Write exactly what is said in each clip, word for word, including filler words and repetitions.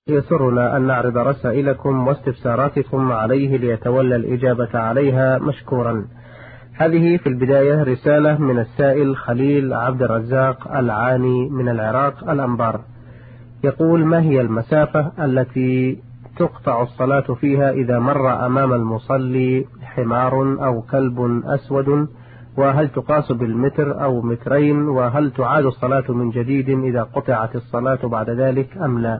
يسرنا أن نعرض رسائلكم واستفساراتكم عليه ليتولى الإجابة عليها مشكورا. هذه في البداية رسالة من السائل خليل عبد الرزاق العاني من العراق الأنبار، يقول: ما هي المسافة التي تقطع الصلاة فيها إذا مر أمام المصلي حمار أو كلب أسود؟ وهل تقاس بالمتر أو مترين؟ وهل تعاد الصلاة من جديد إذا قطعت الصلاة بعد ذلك أم لا؟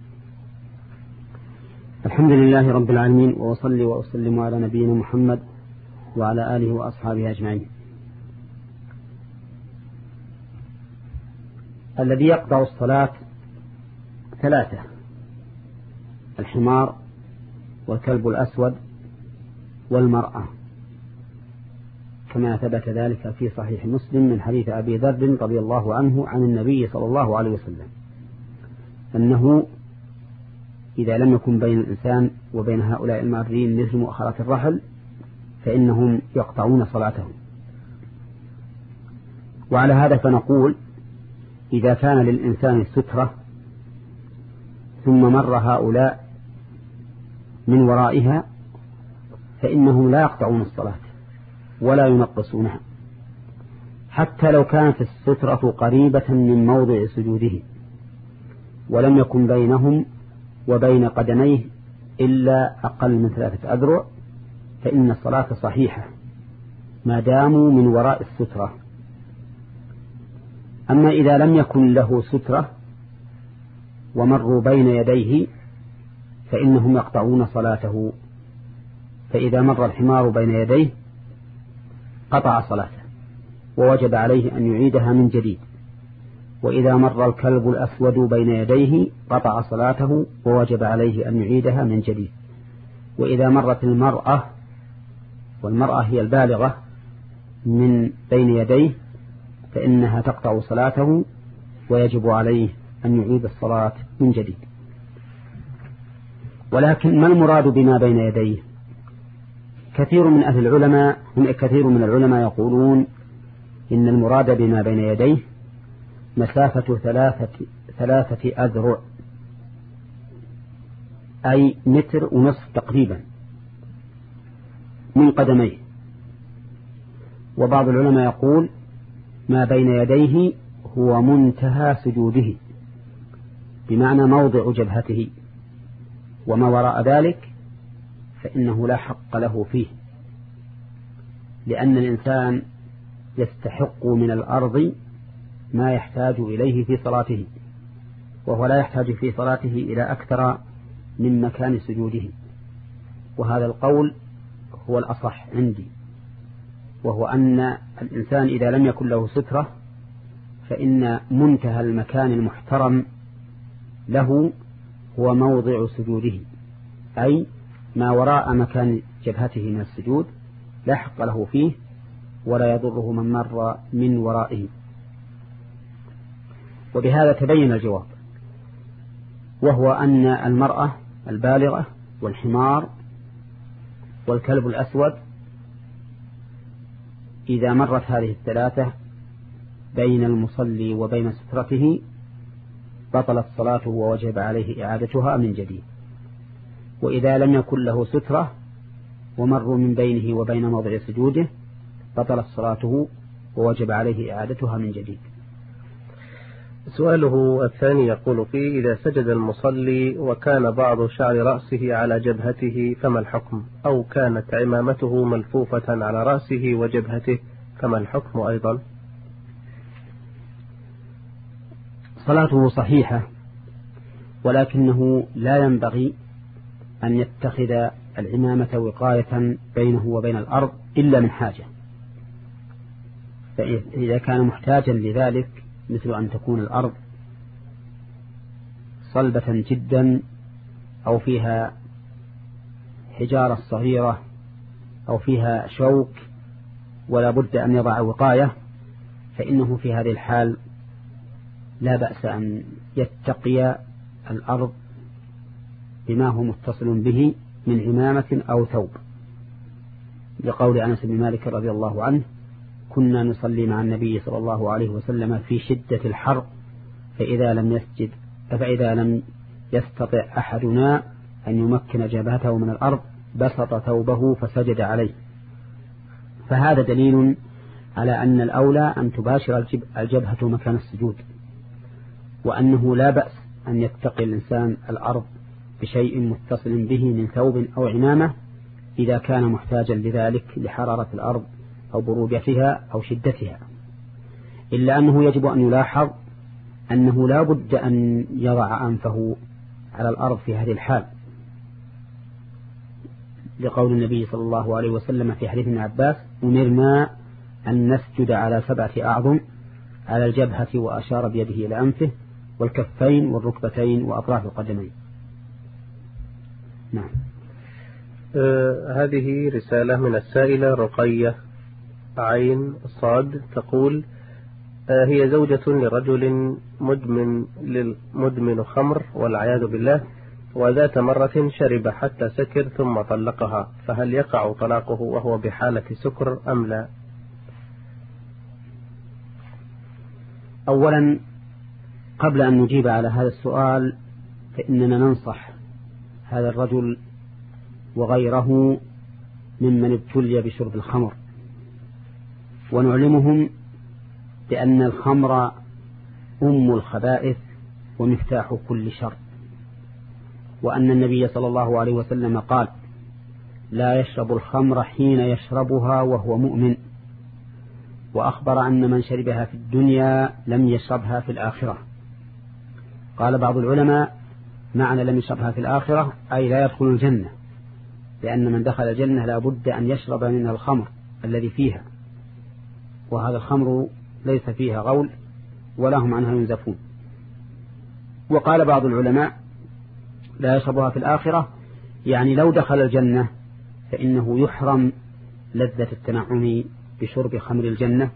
الحمد لله رب العالمين، وأصلي وأسلم على نبينا محمد وعلى آله وأصحابه أجمعين. الذي يقطع الصلاة ثلاثة: الحمار والكلب الأسود والمرأة، كما ثبت ذلك في صحيح مسلم من حديث أبي ذر رضي الله عنه عن النبي صلى الله عليه وسلم أنه إذا لم يكن بين الإنسان وبين هؤلاء المارين مثل مؤخرة الرحل فإنهم يقطعون صلاتهم. وعلى هذا فنقول: إذا كان للإنسان سترة ثم مر هؤلاء من ورائها فإنهم لا يقطعون الصلاة ولا ينقصونها، حتى لو كانت السترة قريبة من موضع سجوده ولم يكن بينهم وبين قدميه إلا أقل من ثلاثة أذرع، فإن الصلاة صحيحة ما داموا من وراء السترة. أما إذا لم يكن له سترة ومروا بين يديه فإنهم يقطعون صلاته، فإذا مر الحمار بين يديه قطع صلاته ووجب عليه أن يعيدها من جديد، وإذا مر الكلب الأسود بين يديه قطع صلاته ووجب عليه أن يعيدها من جديد، وإذا مرت المرأة، والمرأة هي البالغة، من بين يديه فإنها تقطع صلاته ويجب عليه أن يعيد الصلاة من جديد. ولكن ما المراد بما بين يديه؟ كثير من أهل العلماء كثير من العلماء يقولون إن المراد بما بين يديه مسافة ثلاثة ثلاثة أذرع، أي متر ونصف تقريبا من قدميه. وبعض العلماء يقول ما بين يديه هو منتهى سجوده، بمعنى موضع جبهته، وما وراء ذلك فإنه لا حق له فيه، لأن الإنسان يستحق من الأرض ما يحتاج إليه في صلاته، وهو لا يحتاج في صلاته إلى أكثر من مكان سجوده. وهذا القول هو الأصح عندي، وهو أن الإنسان إذا لم يكن له سترة فإن منتهى المكان المحترم له هو موضع سجوده، أي ما وراء مكان جبهته من السجود لا حق له فيه ولا يضره من مر من ورائه. وبهذا تبين الجواب، وهو أن المرأة البالغة والحمار والكلب الأسود إذا مرت هذه الثلاثة بين المصلي وبين سترته بطلت صلاته ووجب عليه إعادتها من جديد. وإذا لم يكن له سترة ومروا من بينه وبين موضع سجوده بطلت صلاته ووجب عليه إعادتها من جديد. سؤاله الثاني يقول فيه: إذا سجد المصلي وكان بعض شعر رأسه على جبهته فما الحكم؟ أو كانت عمامته ملفوفة على رأسه وجبهته فما الحكم أيضا؟ صلاته صحيحة، ولكنه لا ينبغي أن يتخذ العمامة وقاية بينه وبين الأرض إلا من حاجة. فإذا كان محتاجا لذلك، مثل أن تكون الأرض صلبة جدا أو فيها حجارة صغيرة أو فيها شوك ولا بد أن يضع وقاية، فإنه في هذه الحال لا بأس أن يتقي الأرض بما هو متصل به من عمامة أو ثوب، لقول أنس بن مالك رضي الله عنه: كنا نصلي مع النبي صلى الله عليه وسلم في شدة الحر فإذا لم يسجد فإذا لم يستطع أحدنا أن يمكن جبهته من الأرض بسط ثوبه فسجد عليه. فهذا دليل على أن الأولى أن تباشر الجبهة مكان السجود، وأنه لا بأس أن يتقي الإنسان الأرض بشيء متصل به من ثوب أو عمامة إذا كان محتاجا لذلك لحرارة الأرض أو برودتها أو شدتها، إلا أنه يجب أن يلاحظ أنه لا بد أن يضع أنفه على الأرض في هذه الحال، لقول النبي صلى الله عليه وسلم في حديث ابن عباس: أمرنا أن نسجد على سبعة أعظم، على الجبهة، وأشار بيده إلى أنفه والكفين والركبتين وأطراف القدمين. نعم. آه هذه رسالة من السائلة رقية عين صاد، تقول: آه هي زوجة لرجل مدمن للمدمن خمر والعياذ بالله، وذات مرة شرب حتى سكر ثم طلقها، فهل يقع طلاقه وهو بحالة سكر أم لا؟ أولا، قبل أن نجيب على هذا السؤال فإننا ننصح هذا الرجل وغيره ممن ابتلي بشرب الخمر، ونعلمهم بأن الخمر أم الخبائث ومفتاح كل شر، وأن النبي صلى الله عليه وسلم قال: لا يشرب الخمر حين يشربها وهو مؤمن، وأخبر أن من شربها في الدنيا لم يشربها في الآخرة. قال بعض العلماء: معنى لم يشربها في الآخرة أي لا يدخل الجنة، لأن من دخل الجنة لا بد أن يشرب من الخمر الذي فيها، وهذا الخمر ليس فيها غول ولا هم عنها ينزفون. وقال بعض العلماء: لا يشربها في الآخرة يعني لو دخل الجنة فإنه يحرم لذة التنعم بشرب خمر الجنة،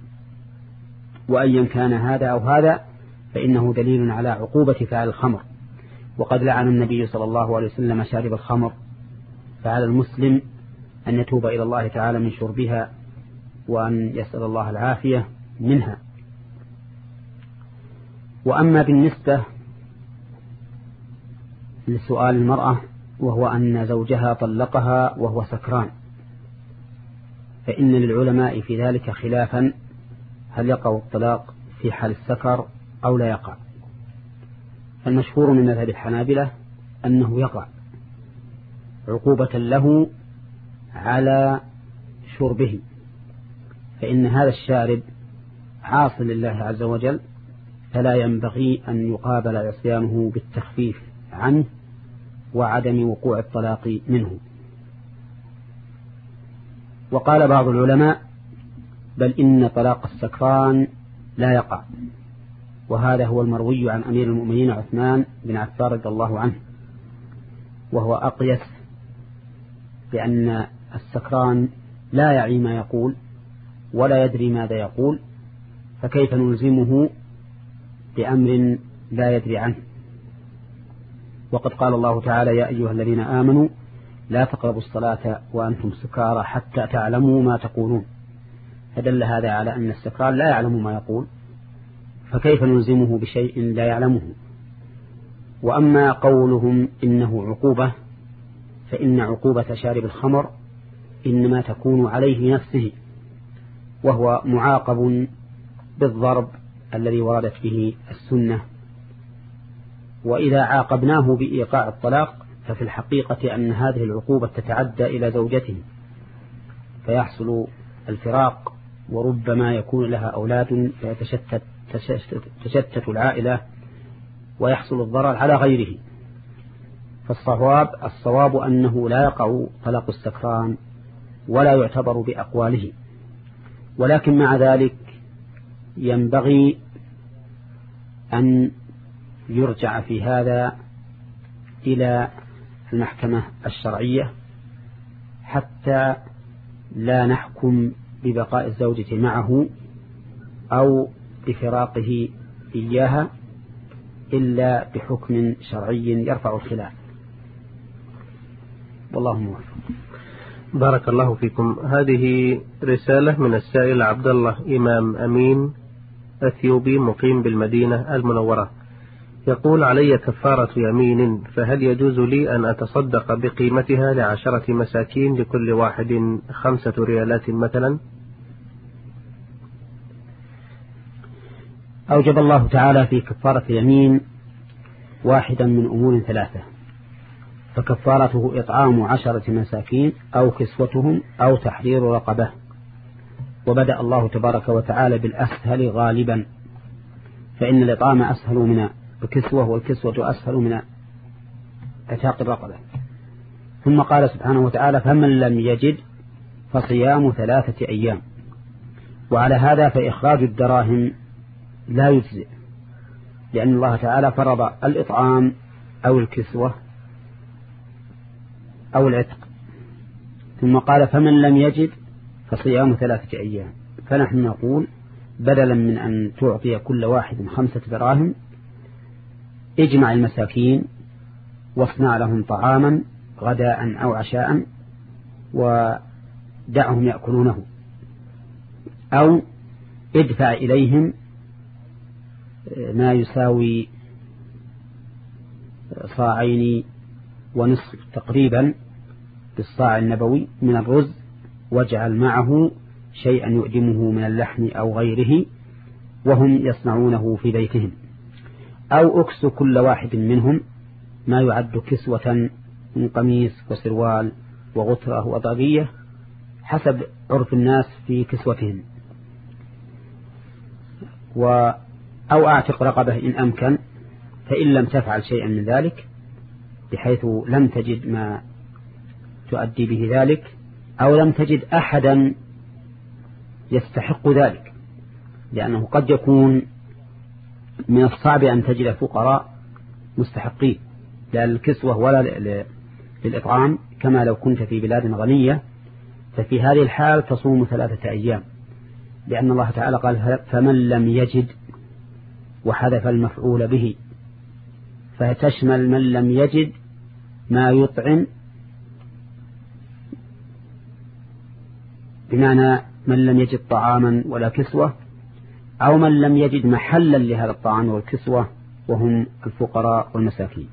وأيا كان هذا أو هذا فإنه دليل على عقوبة فعل الخمر. وقد لعن النبي صلى الله عليه وسلم شارب الخمر، فعلى المسلم أن يتوب إلى الله تعالى من شربها وأن يسأل الله العافية منها. وأما بالنسبة لسؤال المرأة وهو أن زوجها طلقها وهو سكران، فإن للعلماء في ذلك خلافا، هل يقع الطلاق في حال السكر أو لا يقع؟ المشهور من مذهب الحنابلة أنه يقع عقوبة له على شربه، فإن هذا الشارب عاص لله عز وجل، فلا ينبغي أن يقابل عصيانه بالتخفيف عنه وعدم وقوع الطلاق منه. وقال بعض العلماء: بل إن طلاق السكران لا يقع، وهذا هو المروي عن أمير المؤمنين عثمان بن عفان رضي الله عنه، وهو أقيس، لأن السكران لا يعي ما يقول ولا يدري ماذا يقول، فكيف نلزمه بأمر لا يدري عنه؟ وقد قال الله تعالى: يا أيها الذين آمنوا لا تقربوا الصلاة وأنتم سكارى حتى تعلموا ما تقولون، فدل هذا على أن السكران لا يعلم ما يقول، فكيف نلزمه بشيء لا يعلمه؟ وأما قولهم إنه عقوبة، فإن عقوبة شارب الخمر إنما تكون عليه نفسه، وهو معاقب بالضرب الذي وردت به السنة. وإذا عاقبناه بإيقاع الطلاق ففي الحقيقة أن هذه العقوبة تتعدى إلى زوجته، فيحصل الفراق، وربما يكون لها أولاد فيتشتت تشتت العائلة ويحصل الضرر على غيره. فالصواب الصواب أنه لا يقع طلاق السكران ولا يعتبر بأقواله، ولكن مع ذلك ينبغي أن يرجع في هذا إلى المحكمة الشرعية حتى لا نحكم ببقاء الزوجة معه أو بفراقه إياها إلا بحكم شرعي يرفع الخلاف، والله موفق. بارك الله فيكم. هذه رسالة من السائل عبد الله إمام أمين أثيوبي مقيم بالمدينة المنورة، يقول: علي كفارة يمين، فهل يجوز لي أن أتصدق بقيمتها لعشرة مساكين لكل واحد خمسة ريالات مثلا؟ أوجب الله تعالى في كفارة يمين واحدا من أمور ثلاثة، فكفارته إطعام عشرة مساكين أو كسوتهم أو تحرير رقبة، وبدأ الله تبارك وتعالى بالأسهل غالبا، فإن الإطعام أسهل من الكسوة، والكسوة أسهل من عتاق الرقبة. ثم قال سبحانه وتعالى: فمن لم يجد فصيام ثلاثة أيام. وعلى هذا فإخراج الدراهم لا يجزئ، لأن الله تعالى فرض الإطعام أو الكسوة أو العتق، ثم قال: فمن لم يجد فصيام ثلاثة أيام. فنحن نقول: بدلا من أن تعطي كل واحد خمسة دراهم، اجمع المساكين واصنع لهم طعاما غداء أو عشاء ودعهم يأكلونه، أو ادفع إليهم ما يساوي صاعين ونصف تقريبا بالصاع النبوي من الرز، واجعل معه شيئا يؤدمه من اللحم أو غيره وهم يصنعونه في بيتهم، أو أكس كل واحد منهم ما يعد كسوة من قميص وسروال وغترة وضغية حسب عرف الناس في كسوتهم، و أو أعتق رقبة إن أمكن، فإن لم تفعل شيئا من ذلك بحيث لم تجد ما تؤدي به ذلك، أو لم تجد أحدا يستحق ذلك، لأنه قد يكون من الصعب أن تجد فقراء مستحقين لا للكسوة ولا للإطعام، كما لو كنت في بلاد غنية، ففي هذه الحال تصوم ثلاثة أيام، لأن الله تعالى قال: فمن لم يجد، وحذف المفعول به، فتشمل من لم يجد ما يطعم، بمعنى من لم يجد طعاما ولا كسوة، أو من لم يجد محلا لهذا الطعام والكسوة وهم الفقراء والمساكين.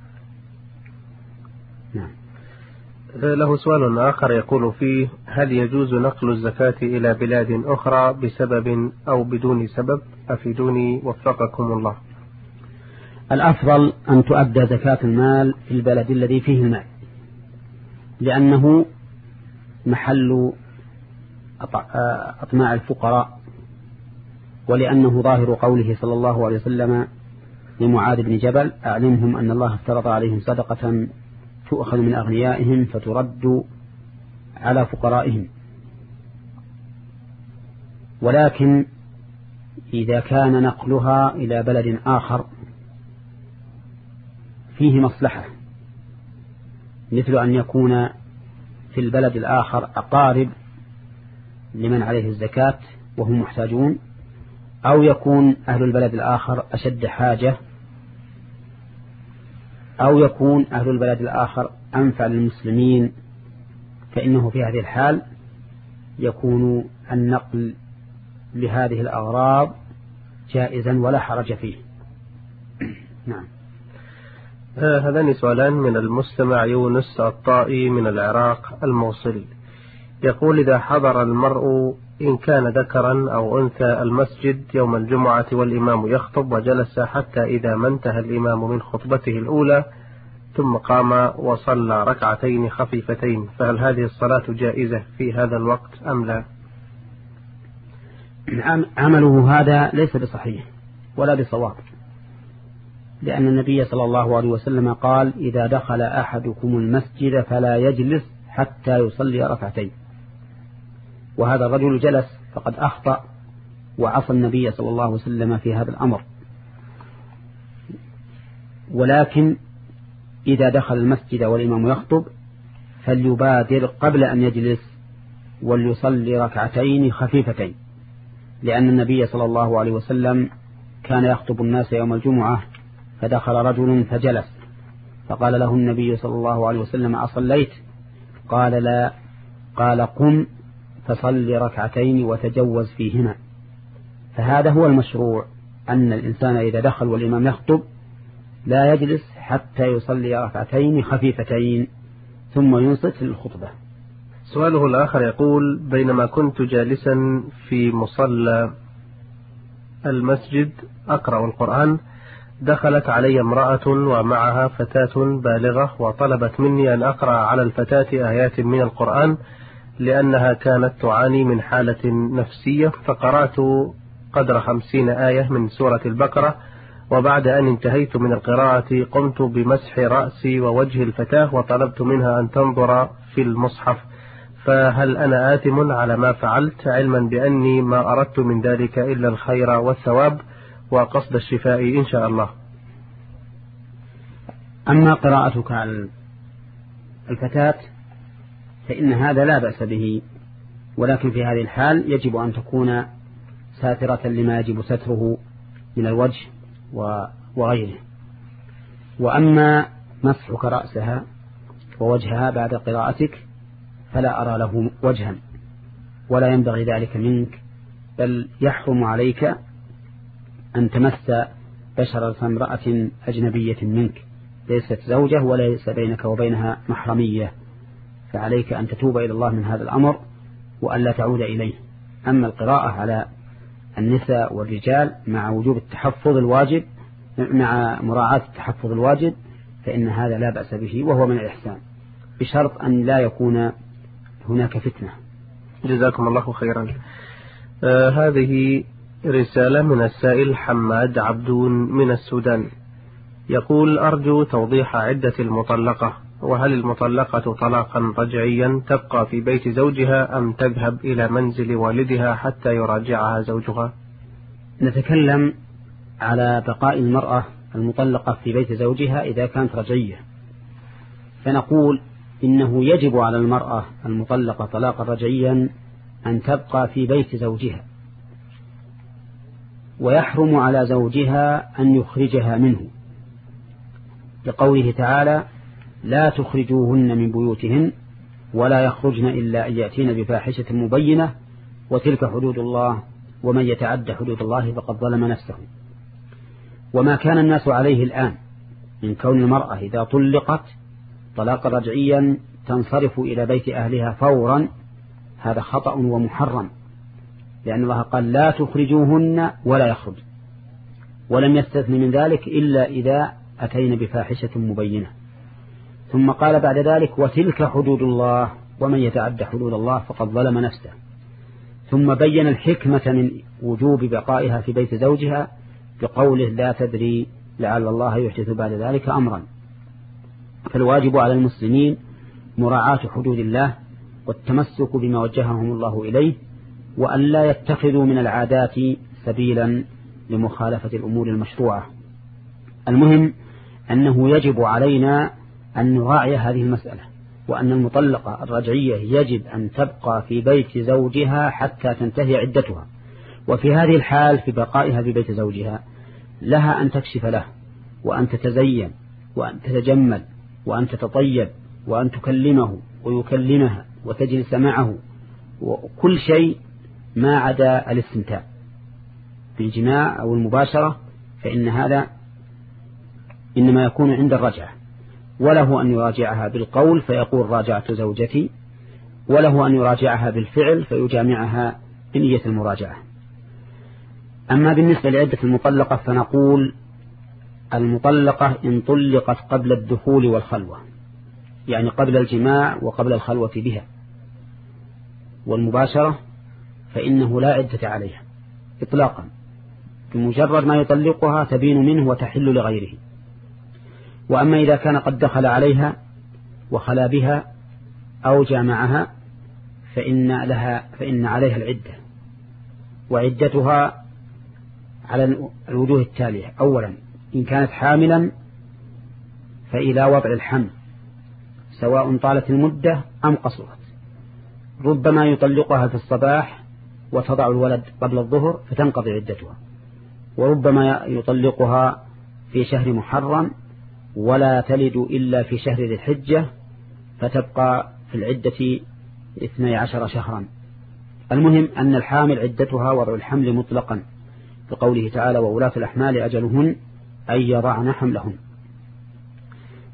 نعم. له سؤال آخر يقول فيه: هل يجوز نقل الزكاة إلى بلاد أخرى بسبب أو بدون سبب؟ أفيدوني وفقكم الله. الأفضل أن تؤدى زكاة المال في البلد الذي فيه المال، لأنه محل أطماع الفقراء، ولأنه ظاهر قوله صلى الله عليه وسلم لمعاذ بن جبل: أعلمهم أن الله افترض عليهم صدقة تؤخذ من أغنيائهم فترد على فقرائهم. ولكن إذا كان نقلها إلى بلد آخر فيه مصلحة، مثل أن يكون في البلد الآخر أقارب لمن عليه الزكاة وهم محتاجون، أو يكون أهل البلد الآخر أشد حاجة، أو يكون أهل البلد الآخر أنفع للمسلمين، فإنه في هذه الحال يكون النقل لهذه الأغراض جائزا ولا حرج فيه. نعم. هذان سؤالان من المستمع يونس الطائي من العراق الموصلي، يقول: إذا حضر المرء إن كان ذكرا أو أنثى المسجد يوم الجمعة والإمام يخطب، وجلس حتى إذا ما انتهى الإمام من خطبته الأولى ثم قام وصلى ركعتين خفيفتين، فهل هذه الصلاة جائزة في هذا الوقت أم لا؟ عمله هذا ليس بصحيح ولا بصواب، لأن النبي صلى الله عليه وسلم قال: إذا دخل أحدكم المسجد فلا يجلس حتى يصلي ركعتين، وهذا الرجل جلس فقد أخطأ وعصى النبي صلى الله عليه وسلم في هذا الأمر. ولكن إذا دخل المسجد والإمام يخطب فليبادر قبل أن يجلس وليصلي ركعتين خفيفتين، لأن النبي صلى الله عليه وسلم كان يخطب الناس يوم الجمعة، فدخل رجل فجلس، فقال له النبي صلى الله عليه وسلم: أصليت؟ قال: لا. قال: قم فصل ركعتين وتجوز فيهما. فهذا هو المشروع، أن الإنسان إذا دخل والإمام يخطب لا يجلس حتى يصلي ركعتين خفيفتين ثم ينصت للخطبة. سؤاله الآخر يقول: بينما كنت جالسا في مصلى المسجد أقرأ القرآن دخلت علي امرأة ومعها فتاة بالغة وطلبت مني أن أقرأ على الفتاة آيات من القرآن لأنها كانت تعاني من حالة نفسية، فقرأت قدر خمسين آية من سورة البقرة، وبعد أن انتهيت من القراءة قمت بمسح رأسي ووجه الفتاة وطلبت منها أن تنظر في المصحف، فهل أنا آثم على ما فعلت علما بأني ما أردت من ذلك إلا الخير والثواب وقصد الشفاء إن شاء الله؟ أما قراءتك على الفتاة فإن هذا لا بأس به، ولكن في هذه الحال يجب أن تكون ساترة لما يجب ستره من الوجه وغيره. وأما مسحك رأسها ووجهها بعد قراءتك فلا أرى له وجها ولا ينبغي ذلك منك، بل يحرم عليك أن تمس بشرة امرأة أجنبية منك ليست زوجة وليس بينك وبينها محرمية، فعليك أن تتوب إلى الله من هذا الأمر وأن لا تعود إليه. أما القراءة على النساء والرجال مع وجوب التحفظ الواجب مع مراعاة التحفظ الواجب فإن هذا لا بأس به وهو من الإحسان، بشرط أن لا يكون هناك فتنة. جزاكم الله خيرا. آه هذه رسالة من السائل حماد عبدون من السودان، يقول: أرجو توضيح عدة المطلقة، وهل المطلقة طلاقا رجعيا تبقى في بيت زوجها أم تذهب إلى منزل والدها حتى يراجعها زوجها؟ نتكلم على بقاء المرأة المطلقة في بيت زوجها إذا كانت رجعية، فنقول إنه يجب على المرأة المطلقة طلاقا رجعيا أن تبقى في بيت زوجها، ويحرم على زوجها أن يخرجها منه، لقوله تعالى: لا تخرجوهن من بيوتهن ولا يخرجن إلا أن يأتين بفاحشة مبينة وتلك حدود الله ومن يتعد حدود الله فقد ظلم نفسه. وما كان الناس عليه الآن من كون المرأة إذا طلقت طلاقا رجعيا تنصرف إلى بيت أهلها فورا، هذا خطأ ومحرم، لأن الله قال: لا تخرجوهن ولا يخرج، ولم يستثن من ذلك إلا إذا أتين بفاحشة مبينة. ثم قال بعد ذلك: وتلك حدود الله ومن يتعد حدود الله فقد ظلم نفسه. ثم بين الحكمة من وجوب بقائها في بيت زوجها بقوله: لا تدري لعل الله يحدث بعد ذلك أمرا. فالواجب على المسلمين مراعاة حدود الله والتمسك بما وجههم الله إليه، وأن لا يتخذوا من العادات سبيلا لمخالفة الأمور المشروعة. المهم أنه يجب علينا أن نراعي هذه المسألة، وأن المطلقة الرجعية يجب أن تبقى في بيت زوجها حتى تنتهي عدتها، وفي هذه الحال في بقائها في بيت زوجها لها أن تكشف له وأن تتزين وأن تتجمل وأن تتطيب وأن تكلمه ويكلمها وتجلس معه وكل شيء ما عدا الاستمتاع بالجماع أو المباشرة، فإن هذا إنما يكون عند الرجعة، وله أن يراجعها بالقول فيقول: راجعت زوجتي، وله أن يراجعها بالفعل فيجامعها بنية المراجعة. أما بالنسبة لعدة المطلقة فنقول: المطلقة إن طلقت قبل الدخول والخلوة، يعني قبل الجماع وقبل الخلوة بها والمباشرة، فإنه لا عدة عليها إطلاقا، بمجرد ما يطلقها تبين منه وتحل لغيره. وأما إذا كان قد دخل عليها وخلا بها أو جامعها فإن لها فإن عليها العدة، وعدتها على الوجوه التالية: أولا، إن كانت حاملا فإلى وضع الحمل سواء طالت المدة أم قصرت، ربما يطلقها في الصباح وتضع الولد قبل الظهر فتنقضي عدتها، وربما يطلقها في شهر محرم ولا تلد إلا في شهر ذي الحجة فتبقى في العدة اثني عشر شهرا. المهم أن الحامل عدتها وضع الحمل مطلقا، بقوله تعالى: وأولاة الأحمال أجلهن أن يضعن حملهن.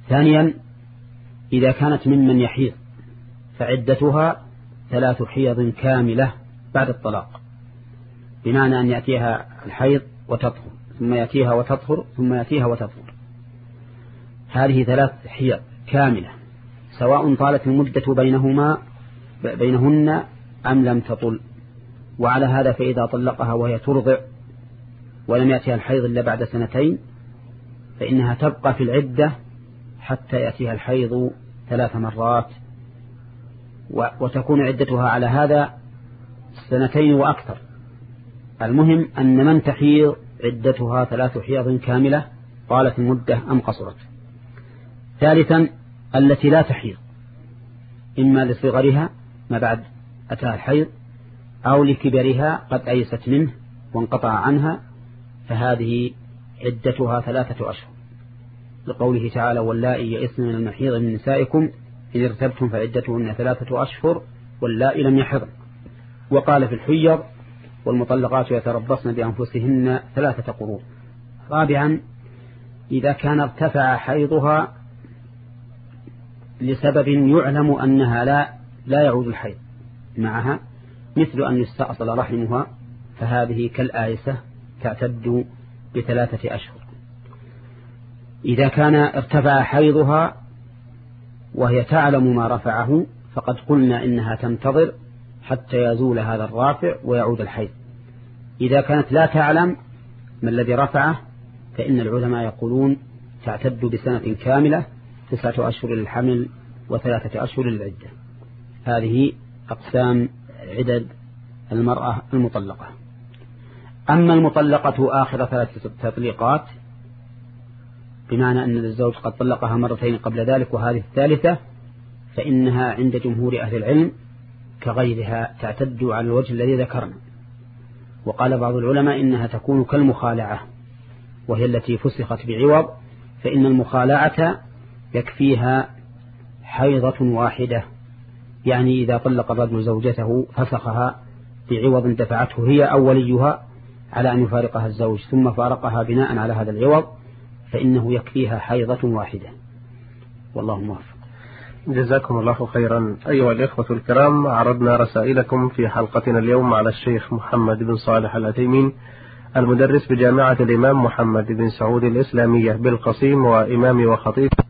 ثانيا إذا كانت ممن يحيض فعدتها ثلاث حيض كاملة بعد الطلاق، بمعنى أن يأتيها الحيض وتطهر ثم يأتيها وتطهر ثم يأتيها وتطهر، هذه ثلاث حيض كاملة سواء طالت المدة بينهما بينهن أم لم تطل. وعلى هذا فإذا طلقها وهي ترضع ولم يأتيها الحيض إلا بعد سنتين فإنها تبقى في العدة حتى يأتيها الحيض ثلاث مرات، وتكون عدتها على هذا سنتين وأكثر. المهم أن من تحيض عدتها ثلاث حيض كاملة طالت المدة أم قصرت. ثالثا التي لا تحيض إما لصغرها ما بعد أتاها الحيض أو لكبرها قد أيست منه وانقطع عنها، فهذه عدتها ثلاثة أشهر، لقوله تعالى واللائي يئسن من المحيض من نسائكم إن ارتبتم فعدتهن ثلاثة أشهر واللائي لم يحضن. وقال في الحيض والمطلقات يتربصن بأنفسهن ثلاثة قروء. رابعا إذا كان ارتفع حيضها لسبب يعلم أنها لا لا يعود الحيض معها، مثل أن يستأصل رحمها، فهذه كالآيسة تعتد بثلاثة أشهر. إذا كان ارتفع حيضها وهي تعلم ما رفعه فقد قلنا إنها تنتظر حتى يزول هذا الرافع ويعود الحيض. إذا كانت لا تعلم ما الذي رفعه فإن العلماء يقولون تعتد بسنة كاملة، تسعة أشهر للحمل وثلاثة أشهر للعدة. هذه أقسام عدد المرأة المطلقة. أما المطلقة آخر ثلاث تطليقات بمعنى أن الزوج قد طلقها مرتين قبل ذلك وهذه الثالثة، فإنها عند جمهور أهل العلم كغيرها تعتد على الوجه الذي ذكرنا. وقال بعض العلماء إنها تكون كالمخالعة وهي التي فسخت بعوض، فإن المخالعة يكفيها حيضة واحدة، يعني إذا طلق الرجل زوجته فسخها بعوض دفعته هي أو وليها على أن يفارقها الزوج ثم فارقها بناء على هذا العوض فإنه يكفيها حيضة واحدة. والله موفق. جزاكم الله خيرا. أيها الإخوة الكرام، عرضنا رسائلكم في حلقتنا اليوم على الشيخ محمد بن صالح العثيمين المدرس بجامعة الإمام محمد بن سعود الإسلامية بالقصيم وإمام وخطيب